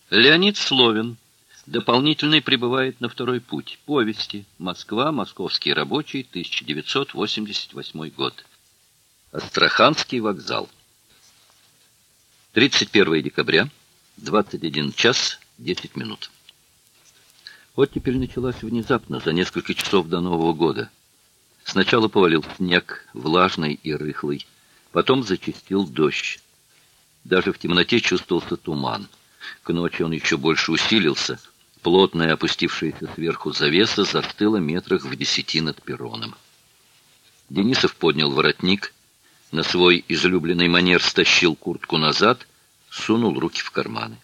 Леонид Словин. Дополнительный прибывает на второй путь. Повести. Москва. Московский рабочий. 1988 год. Астраханский вокзал. 31 декабря. 21 час 10 минут. Оттепель началась внезапно, за несколько часов до Нового года. Сначала повалил снег, влажный и рыхлый. Потом зачастил дождь. Даже в темноте чувствовался туман. К ночи он еще больше усилился. Плотная, опустившаяся сверху завеса застыла метрах в 10 над перроном. Денисов поднял воротник, на свой излюбленный манер стащил куртку назад, сунул руки в карманы.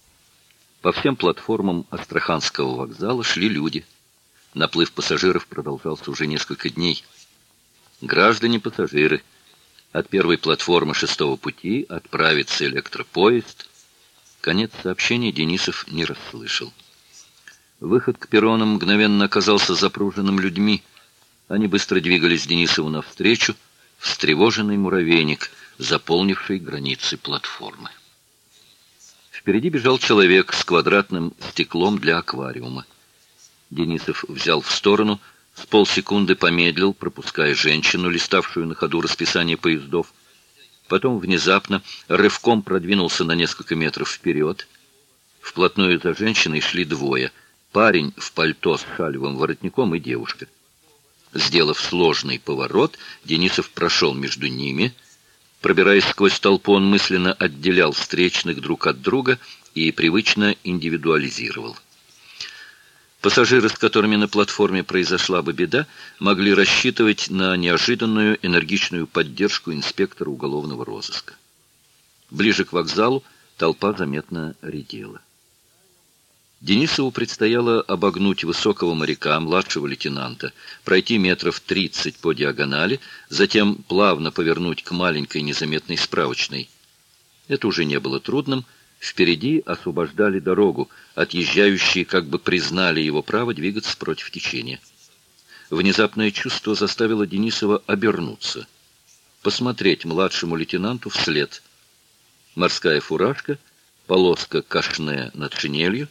По всем платформам Астраханского вокзала шли люди. Наплыв пассажиров продолжался уже несколько дней. Граждане-пассажиры. От первой платформы 6-го пути отправится электропоезд. Конец сообщения Денисов не расслышал. Выход к перронам мгновенно оказался запруженным людьми. Они быстро двигались Денисову навстречу, встревоженный муравейник, заполнивший границы платформы. Впереди бежал человек с квадратным стеклом для аквариума. Денисов взял в сторону, с полсекунды помедлил, пропуская женщину, листавшую на ходу расписание поездов. Потом внезапно рывком продвинулся на несколько метров вперед. Вплотную за женщиной шли двое. Парень в пальто с шалевым воротником и девушка. Сделав сложный поворот, Денисов прошел между ними. Пробираясь сквозь толпу, он мысленно отделял встречных друг от друга и привычно индивидуализировал. Пассажиры, с которыми на платформе произошла бы беда, могли рассчитывать на неожиданную энергичную поддержку инспектора уголовного розыска. Ближе к вокзалу толпа заметно редела. Денисову предстояло обогнуть высокого моряка, младшего лейтенанта, пройти метров 30 по диагонали, затем плавно повернуть к маленькой незаметной справочной. Это уже не было трудным. Впереди освобождали дорогу, отъезжающие как бы признали его право двигаться против течения. Внезапное чувство заставило Денисова обернуться, посмотреть младшему лейтенанту вслед. Морская фуражка, полоска кашне над шинелью.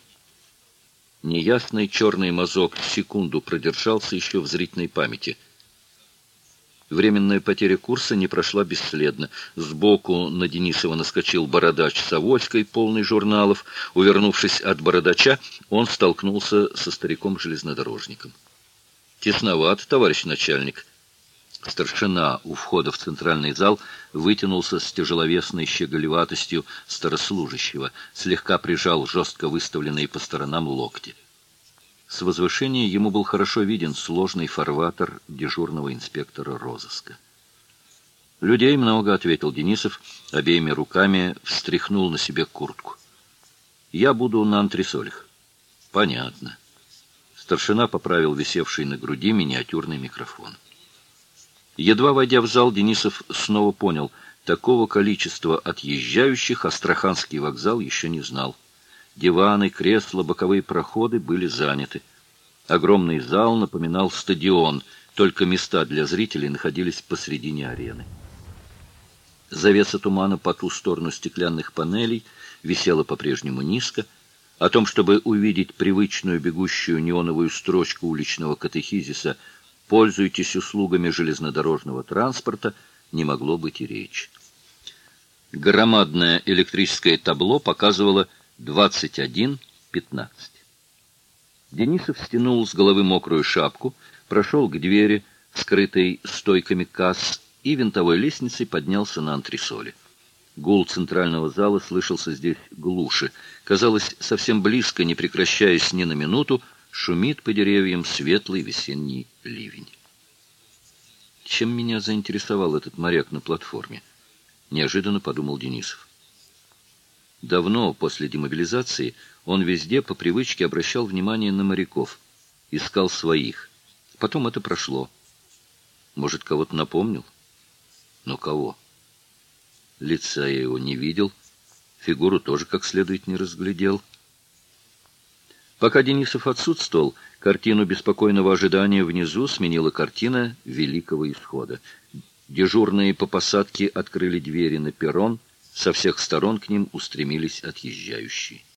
Неясный черный мазок секунду продержался еще в зрительной памяти. Временная потеря курса не прошла бесследно. Сбоку на Денисова наскочил бородач с авоськой, полный журналов. Увернувшись от бородача, он столкнулся со стариком-железнодорожником. «Тесновато, товарищ начальник». Старшина у входа в центральный зал вытянулся с тяжеловесной щеголеватостью старослужащего, слегка прижал жестко выставленные по сторонам локти. С возвышения ему был хорошо виден сложный фарватер дежурного инспектора розыска. «Людей много», — ответил Денисов, обеими руками встряхнул на себе куртку. «Я буду на антресолях». «Понятно». Старшина поправил висевший на груди миниатюрный микрофон. Едва войдя в зал, Денисов снова понял, такого количества отъезжающих Астраханский вокзал еще не знал. Диваны, кресла, боковые проходы были заняты. Огромный зал напоминал стадион, только места для зрителей находились посредине арены. Завеса тумана по ту сторону стеклянных панелей висела по-прежнему низко. О том, чтобы увидеть привычную бегущую неоновую строчку уличного катехизиса «Пользуйтесь услугами железнодорожного транспорта», не могло быть и речи. Громадное электрическое табло показывало 21:15. Денисов стянул с головы мокрую шапку, прошел к двери, скрытой стойками касс, и винтовой лестницей поднялся на антресоли. Гул центрального зала слышался здесь глуше. Казалось, совсем близко, не прекращаясь ни на минуту, шумит по деревьям светлый весенний ливень. Чем меня заинтересовал этот моряк на платформе? Неожиданно подумал Денисов. Давно, после демобилизации, он везде по привычке обращал внимание на моряков, искал своих. Потом это прошло. Может, кого-то напомнил? Но кого? Лица я его не видел, фигуру тоже как следует не разглядел. Пока Денисов отсутствовал, картину беспокойного ожидания внизу сменила картина великого исхода. Дежурные по посадке открыли двери на перрон, со всех сторон к ним устремились отъезжающие.